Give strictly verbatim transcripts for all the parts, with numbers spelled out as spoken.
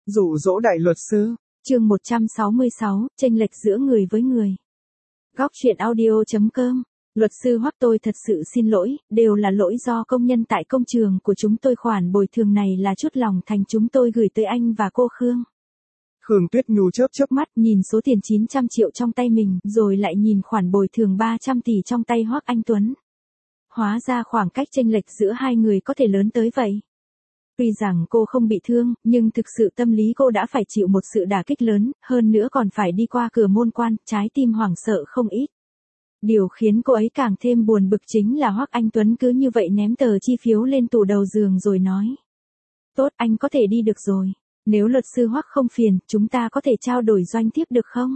Dụ dỗ đại luật sư. Chương một trăm sáu mươi sáu, chênh lệch giữa người với người. Góc truyện audio chấm com. Luật sư Hoắc, tôi thật sự xin lỗi, đều là lỗi do công nhân tại công trường của chúng tôi, khoản bồi thường này là chút lòng thành chúng tôi gửi tới anh và cô Khương. Khương Tuyết Nhu chớp chớp mắt, nhìn số tiền chín trăm triệu trong tay mình, rồi lại nhìn khoản bồi thường ba trăm tỷ trong tay Hoắc Anh Tuấn. Hóa ra khoảng cách chênh lệch giữa hai người có thể lớn tới vậy. Tuy rằng cô không bị thương, nhưng thực sự tâm lý cô đã phải chịu một sự đả kích lớn, hơn nữa còn phải đi qua cửa môn quan, trái tim hoảng sợ không ít. Điều khiến cô ấy càng thêm buồn bực chính là Hoắc Anh Tuấn cứ như vậy ném tờ chi phiếu lên tủ đầu giường rồi nói. Tốt, anh có thể đi được rồi. Nếu luật sư Hoắc không phiền, chúng ta có thể trao đổi doanh tiếp được không?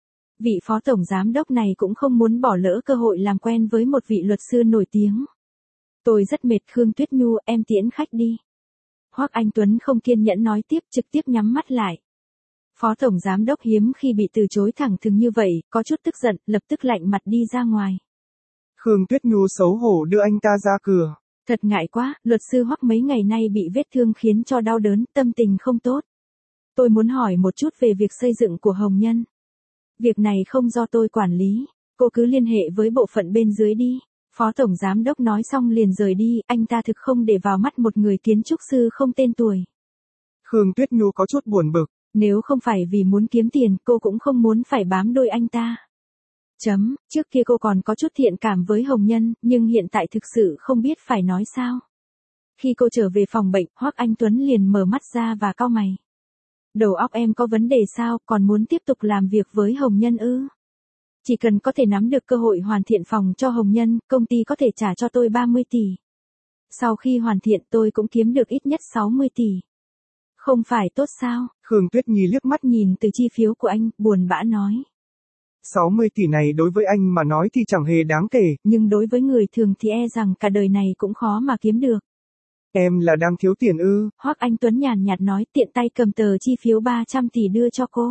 Vị phó tổng giám đốc này cũng không muốn bỏ lỡ cơ hội làm quen với một vị luật sư nổi tiếng. Tôi rất mệt, Khương Tuyết Nhu, em tiễn khách đi. Hoắc Anh Tuấn không kiên nhẫn nói tiếp, trực tiếp nhắm mắt lại. Phó tổng giám đốc hiếm khi bị từ chối thẳng thừng như vậy, có chút tức giận, lập tức lạnh mặt đi ra ngoài. Khương Tuyết Nhu xấu hổ đưa anh ta ra cửa. Thật ngại quá, luật sư Hoắc mấy ngày nay bị vết thương khiến cho đau đớn, tâm tình không tốt. Tôi muốn hỏi một chút về việc xây dựng của Hồng Nhân. Việc này không do tôi quản lý, cô cứ liên hệ với bộ phận bên dưới đi. Phó tổng giám đốc nói xong liền rời đi, anh ta thực không để vào mắt một người kiến trúc sư không tên tuổi. Khương Tuyết Nhu có chút buồn bực. Nếu không phải vì muốn kiếm tiền, cô cũng không muốn phải bám đuôi anh ta. Chấm, trước kia cô còn có chút thiện cảm với Hồng Nhân, nhưng hiện tại thực sự không biết phải nói sao. Khi cô trở về phòng bệnh, Hoắc Anh Tuấn liền mở mắt ra và cau mày. Đầu óc em có vấn đề sao, còn muốn tiếp tục làm việc với Hồng Nhân ư? Chỉ cần có thể nắm được cơ hội hoàn thiện phòng cho Hồng Nhân, công ty có thể trả cho tôi ba mươi tỷ. Sau khi hoàn thiện tôi cũng kiếm được ít nhất sáu mươi tỷ. Không phải tốt sao? Khương Tuyết Nhi liếc mắt nhìn từ chi phiếu của anh, buồn bã nói. sáu mươi tỷ này đối với anh mà nói thì chẳng hề đáng kể. Nhưng đối với người thường thì e rằng cả đời này cũng khó mà kiếm được. Em là đang thiếu tiền ư? Hoắc Anh Tuấn nhàn nhạt nói, tiện tay cầm tờ chi phiếu ba trăm tỷ đưa cho cô.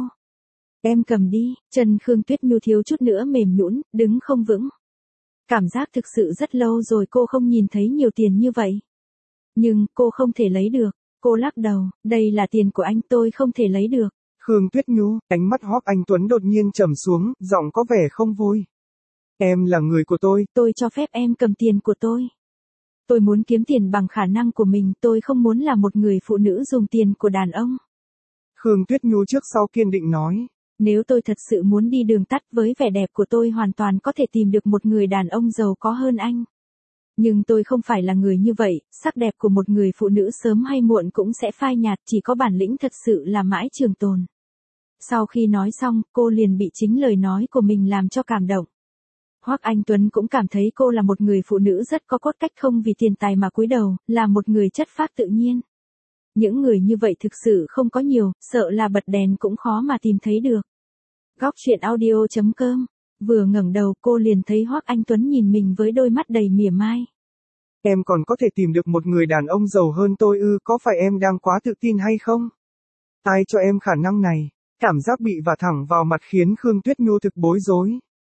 Em cầm đi, chân Khương Tuyết Nhu thiếu chút nữa mềm nhũn, đứng không vững. Cảm giác thực sự rất lâu rồi cô không nhìn thấy nhiều tiền như vậy. Nhưng cô không thể lấy được, cô lắc đầu, đây là tiền của anh, tôi không thể lấy được. Khương Tuyết Nhu, ánh mắt Hoắc Anh Tuấn đột nhiên trầm xuống, giọng có vẻ không vui. Em là người của tôi. Tôi cho phép em cầm tiền của tôi. Tôi muốn kiếm tiền bằng khả năng của mình, tôi không muốn là một người phụ nữ dùng tiền của đàn ông. Khương Tuyết Nhu trước sau kiên định nói. Nếu tôi thật sự muốn đi đường tắt, với vẻ đẹp của tôi hoàn toàn có thể tìm được một người đàn ông giàu có hơn anh. Nhưng tôi không phải là người như vậy, sắc đẹp của một người phụ nữ sớm hay muộn cũng sẽ phai nhạt, chỉ có bản lĩnh thật sự là mãi trường tồn. Sau khi nói xong, cô liền bị chính lời nói của mình làm cho cảm động. Hoắc Anh Tuấn cũng cảm thấy cô là một người phụ nữ rất có cốt cách, không vì tiền tài mà cúi đầu, là một người chất phác tự nhiên. Những người như vậy thực sự không có nhiều, sợ là bật đèn cũng khó mà tìm thấy được. Góc truyện audio chấm com. Vừa ngẩng đầu cô liền thấy Hoắc Anh Tuấn nhìn mình với đôi mắt đầy mỉa mai. Em còn có thể tìm được một người đàn ông giàu hơn tôi ư, có phải em đang quá tự tin hay không? Ai cho em khả năng này? Cảm giác bị vả thẳng vào mặt khiến Khương Tuyết Nhu thực bối rối.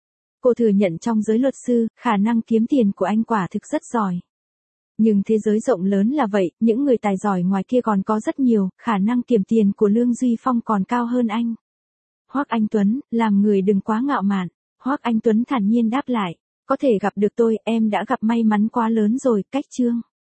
Cô thừa nhận trong giới luật sư, khả năng kiếm tiền của anh quả thực rất giỏi. Nhưng thế giới rộng lớn là vậy, những người tài giỏi ngoài kia còn có rất nhiều, khả năng kiếm tiền của Lương Duy Phong còn cao hơn anh. Hoắc Anh Tuấn, làm người đừng quá ngạo mạn. Hoắc Anh Tuấn thản nhiên đáp lại, có thể gặp được tôi, em đã gặp may mắn quá lớn rồi, cách chương.